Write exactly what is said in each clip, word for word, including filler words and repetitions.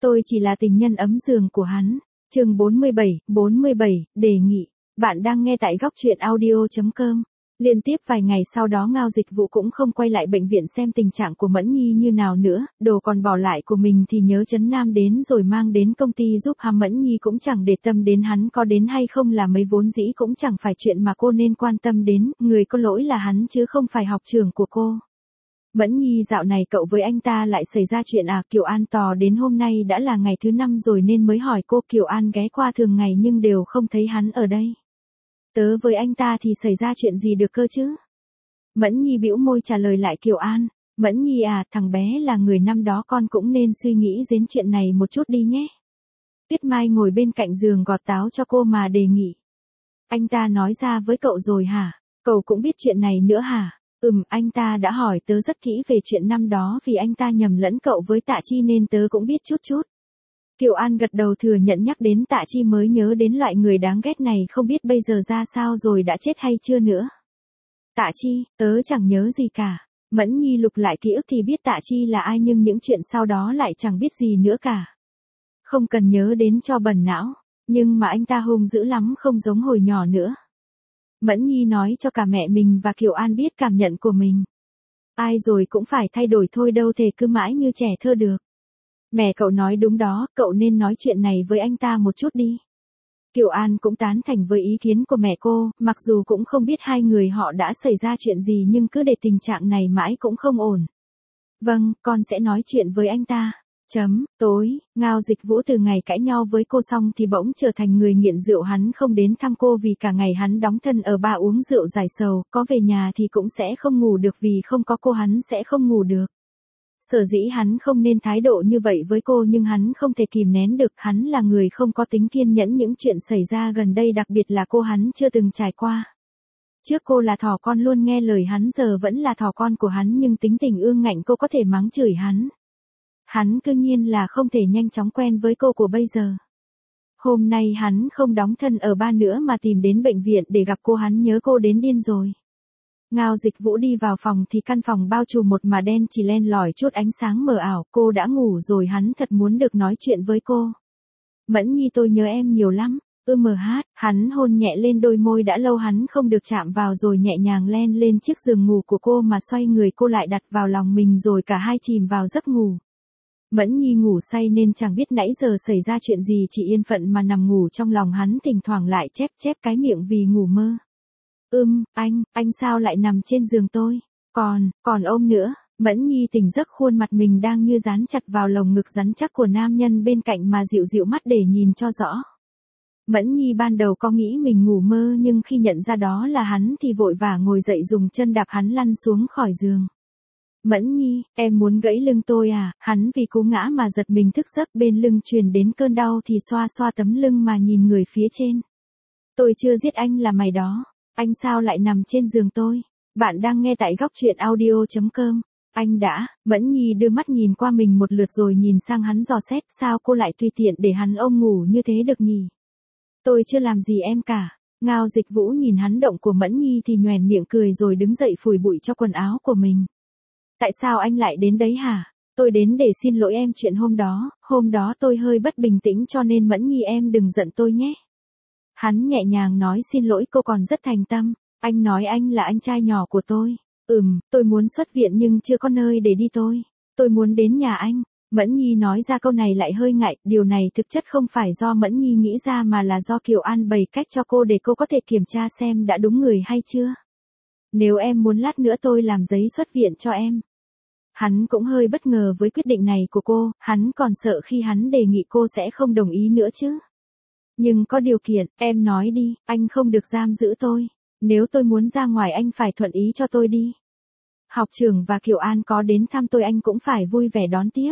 Tôi chỉ là tình nhân ấm giường của hắn. Chương bốn mươi bảy, bốn mươi bảy, đề nghị. Bạn đang nghe tại góc truyện audio chấm com. Liên tiếp vài ngày sau đó Ngao Dịch Vũ cũng không quay lại bệnh viện xem tình trạng của Mẫn Nhi như nào nữa, đồ còn bỏ lại của mình thì nhớ Trấn Nam đến rồi mang đến công ty giúp ham. Mẫn Nhi cũng chẳng để tâm đến hắn có đến hay không, là mấy vốn dĩ cũng chẳng phải chuyện mà cô nên quan tâm đến, người có lỗi là hắn chứ không phải học trưởng của cô. Mẫn Nhi, dạo này cậu với anh ta lại xảy ra chuyện à? Kiều An tò đến hôm nay đã là ngày thứ năm rồi nên mới hỏi cô. Kiều An ghé qua thường ngày nhưng đều không thấy hắn ở đây. Tớ với anh ta thì xảy ra chuyện gì được cơ chứ? Mẫn Nhi bĩu môi trả lời lại Kiều An. Mẫn Nhi à, thằng bé là người năm đó con cũng nên suy nghĩ đến chuyện này một chút đi nhé. Tuyết Mai ngồi bên cạnh giường gọt táo cho cô mà đề nghị. Anh ta nói ra với cậu rồi hả? Cậu cũng biết chuyện này nữa hả? Ừm, anh ta đã hỏi tớ rất kỹ về chuyện năm đó, vì anh ta nhầm lẫn cậu với Tạ Chi nên tớ cũng biết chút chút. Kiều An gật đầu thừa nhận, nhắc đến Tạ Chi mới nhớ đến loại người đáng ghét này, không biết bây giờ ra sao rồi, đã chết hay chưa nữa. Tạ Chi, tớ chẳng nhớ gì cả. Mẫn Nhi lục lại ký ức thì biết Tạ Chi là ai, nhưng những chuyện sau đó lại chẳng biết gì nữa cả. Không cần nhớ đến cho bẩn não, nhưng mà anh ta hung dữ lắm, không giống hồi nhỏ nữa. Mẫn Nhi nói cho cả mẹ mình và Kiều An biết cảm nhận của mình. Ai rồi cũng phải thay đổi thôi, đâu thể cứ mãi như trẻ thơ được. Mẹ cậu nói đúng đó, cậu nên nói chuyện này với anh ta một chút đi. Kiều An cũng tán thành với ý kiến của mẹ cô, mặc dù cũng không biết hai người họ đã xảy ra chuyện gì nhưng cứ để tình trạng này mãi cũng không ổn. Vâng, con sẽ nói chuyện với anh ta. Chấm, tối, Ngao Dịch Vũ từ ngày cãi nhau với cô xong thì bỗng trở thành người nghiện rượu. Hắn không đến thăm cô vì cả ngày hắn đóng thân ở bar uống rượu giải sầu, có về nhà thì cũng sẽ không ngủ được vì không có cô hắn sẽ không ngủ được. Sở dĩ hắn không nên thái độ như vậy với cô, nhưng hắn không thể kìm nén được, hắn là người không có tính kiên nhẫn. Những chuyện xảy ra gần đây, đặc biệt là cô, hắn chưa từng trải qua. Trước cô là thỏ con luôn nghe lời hắn, giờ vẫn là thỏ con của hắn nhưng tính tình ương ngạnh, cô có thể mắng chửi hắn. Hắn cư nhiên là không thể nhanh chóng quen với cô của bây giờ. Hôm nay hắn không đóng thân ở ba nữa mà tìm đến bệnh viện để gặp cô, hắn nhớ cô đến điên rồi. Ngao Dịch Vũ đi vào phòng thì căn phòng bao trùm một màn đen, chỉ len lỏi chút ánh sáng mờ ảo. Cô đã ngủ rồi, hắn thật muốn được nói chuyện với cô. Mẫn Nhi, tôi nhớ em nhiều lắm. Ư mờ hát, hắn hôn nhẹ lên đôi môi đã lâu hắn không được chạm vào, rồi nhẹ nhàng len lên chiếc giường ngủ của cô mà xoay người cô lại đặt vào lòng mình, rồi cả hai chìm vào giấc ngủ. Mẫn Nhi ngủ say nên chẳng biết nãy giờ xảy ra chuyện gì, chỉ yên phận mà nằm ngủ trong lòng hắn, thỉnh thoảng lại chép chép cái miệng vì ngủ mơ. Ưm, anh, anh sao lại nằm trên giường tôi? Còn, còn ôm nữa. Mẫn Nhi tỉnh giấc, khuôn mặt mình đang như dán chặt vào lồng ngực rắn chắc của nam nhân bên cạnh mà dịu dịu mắt để nhìn cho rõ. Mẫn Nhi ban đầu có nghĩ mình ngủ mơ, nhưng khi nhận ra đó là hắn thì vội vã ngồi dậy dùng chân đạp hắn lăn xuống khỏi giường. Mẫn Nhi, em muốn gãy lưng tôi à? Hắn vì cú ngã mà giật mình thức giấc, bên lưng truyền đến cơn đau thì xoa xoa tấm lưng mà nhìn người phía trên. Tôi chưa giết anh là mày đó. Anh sao lại nằm trên giường tôi? Bạn đang nghe tại góc truyện audio chấm com. Anh đã. Mẫn Nhi đưa mắt nhìn qua mình một lượt rồi nhìn sang hắn dò xét, sao cô lại tùy tiện để hắn ôm ngủ như thế được nhỉ? Tôi chưa làm gì em cả. Ngao Dịch Vũ nhìn hắn động của Mẫn Nhi thì nhoẻn miệng cười rồi đứng dậy phủi bụi cho quần áo của mình. Tại sao anh lại đến đấy hả? Tôi đến để xin lỗi em chuyện hôm đó, hôm đó tôi hơi bất bình tĩnh cho nên Mẫn Nhi em đừng giận tôi nhé. Hắn nhẹ nhàng nói xin lỗi cô còn rất thành tâm. Anh nói anh là anh trai nhỏ của tôi. Ừm, tôi muốn xuất viện nhưng chưa có nơi để đi tôi. Tôi muốn đến nhà anh. Mẫn Nhi nói ra câu này lại hơi ngại, điều này thực chất không phải do Mẫn Nhi nghĩ ra mà là do Kiều An bày cách cho cô để cô có thể kiểm tra xem đã đúng người hay chưa. Nếu em muốn lát nữa tôi làm giấy xuất viện cho em. Hắn cũng hơi bất ngờ với quyết định này của cô, hắn còn sợ khi hắn đề nghị cô sẽ không đồng ý nữa chứ. Nhưng có điều kiện, em nói đi, anh không được giam giữ tôi. Nếu tôi muốn ra ngoài anh phải thuận ý cho tôi đi. Học trưởng và Kiều An có đến thăm tôi anh cũng phải vui vẻ đón tiếp.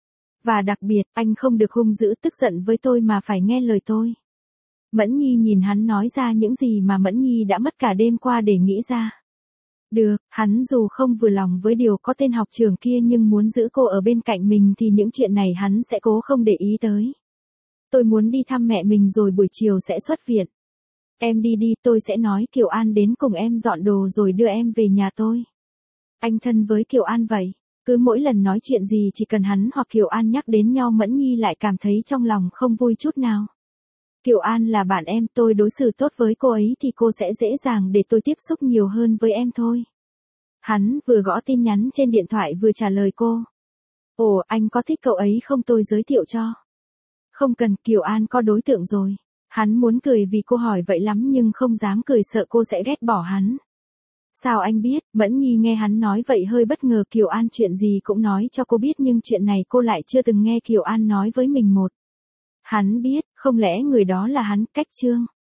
Và đặc biệt, anh không được hung dữ tức giận với tôi mà phải nghe lời tôi. Mẫn Nhi nhìn hắn nói ra những gì mà Mẫn Nhi đã mất cả đêm qua để nghĩ ra. Được, hắn dù không vừa lòng với điều có tên học trưởng kia nhưng muốn giữ cô ở bên cạnh mình thì những chuyện này hắn sẽ cố không để ý tới. Tôi muốn đi thăm mẹ mình rồi buổi chiều sẽ xuất viện. Em đi đi, tôi sẽ nói Kiều An đến cùng em dọn đồ rồi đưa em về nhà tôi. Anh thân với Kiều An vậy. Cứ mỗi lần nói chuyện gì chỉ cần hắn hoặc Kiều An nhắc đến Nho Mẫn Nhi lại cảm thấy trong lòng không vui chút nào. Kiều An là bạn em, tôi đối xử tốt với cô ấy thì cô sẽ dễ dàng để tôi tiếp xúc nhiều hơn với em thôi. Hắn vừa gõ tin nhắn trên điện thoại vừa trả lời cô. Ồ, anh có thích cậu ấy không, tôi giới thiệu cho. Không cần, Kiều An có đối tượng rồi. Hắn muốn cười vì cô hỏi vậy lắm nhưng không dám cười sợ cô sẽ ghét bỏ hắn. Sao anh biết? Mẫn Nhi nghe hắn nói vậy hơi bất ngờ, Kiều An chuyện gì cũng nói cho cô biết nhưng chuyện này cô lại chưa từng nghe Kiều An nói với mình một. Hắn biết, không lẽ người đó là hắn, Cách Trương.